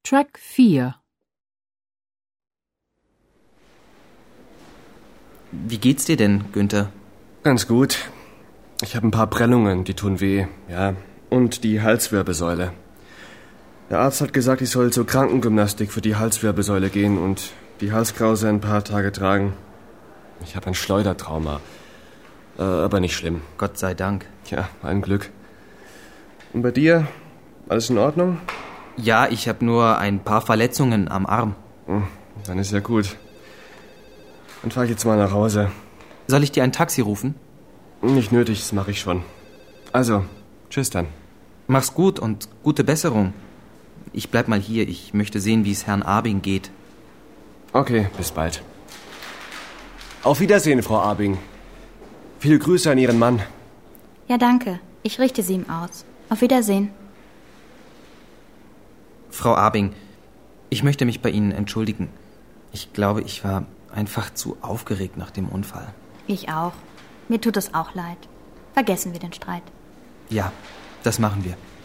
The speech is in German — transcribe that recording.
Track 4. Wie geht's dir denn, Günther? Ganz gut. Ich habe ein paar Prellungen, die tun weh, ja. Und die Halswirbelsäule. Der Arzt hat gesagt, ich soll zur Krankengymnastik für die Halswirbelsäule gehen und die Halskrause ein paar Tage tragen. Ich habe ein Schleudertrauma. Aber nicht schlimm. Gott sei Dank. Tja, ein Glück. Und bei dir? Alles in Ordnung? Ja, ich habe nur ein paar Verletzungen am Arm. Dann ist ja gut. Dann fahr ich jetzt mal nach Hause. Soll ich dir ein Taxi rufen? Nicht nötig, das mache ich schon. Also, tschüss dann. Mach's gut und gute Besserung. Ich bleib mal hier. Ich möchte sehen, wie es Herrn Abing geht. Okay, bis bald. Auf Wiedersehen, Frau Abing. Viele Grüße an Ihren Mann. Ja, danke. Ich richte sie ihm aus. Auf Wiedersehen. Frau Abing, ich möchte mich bei Ihnen entschuldigen. Ich glaube, ich war einfach zu aufgeregt nach dem Unfall. Ich auch. Mir tut es auch leid. Vergessen wir den Streit. Ja, das machen wir.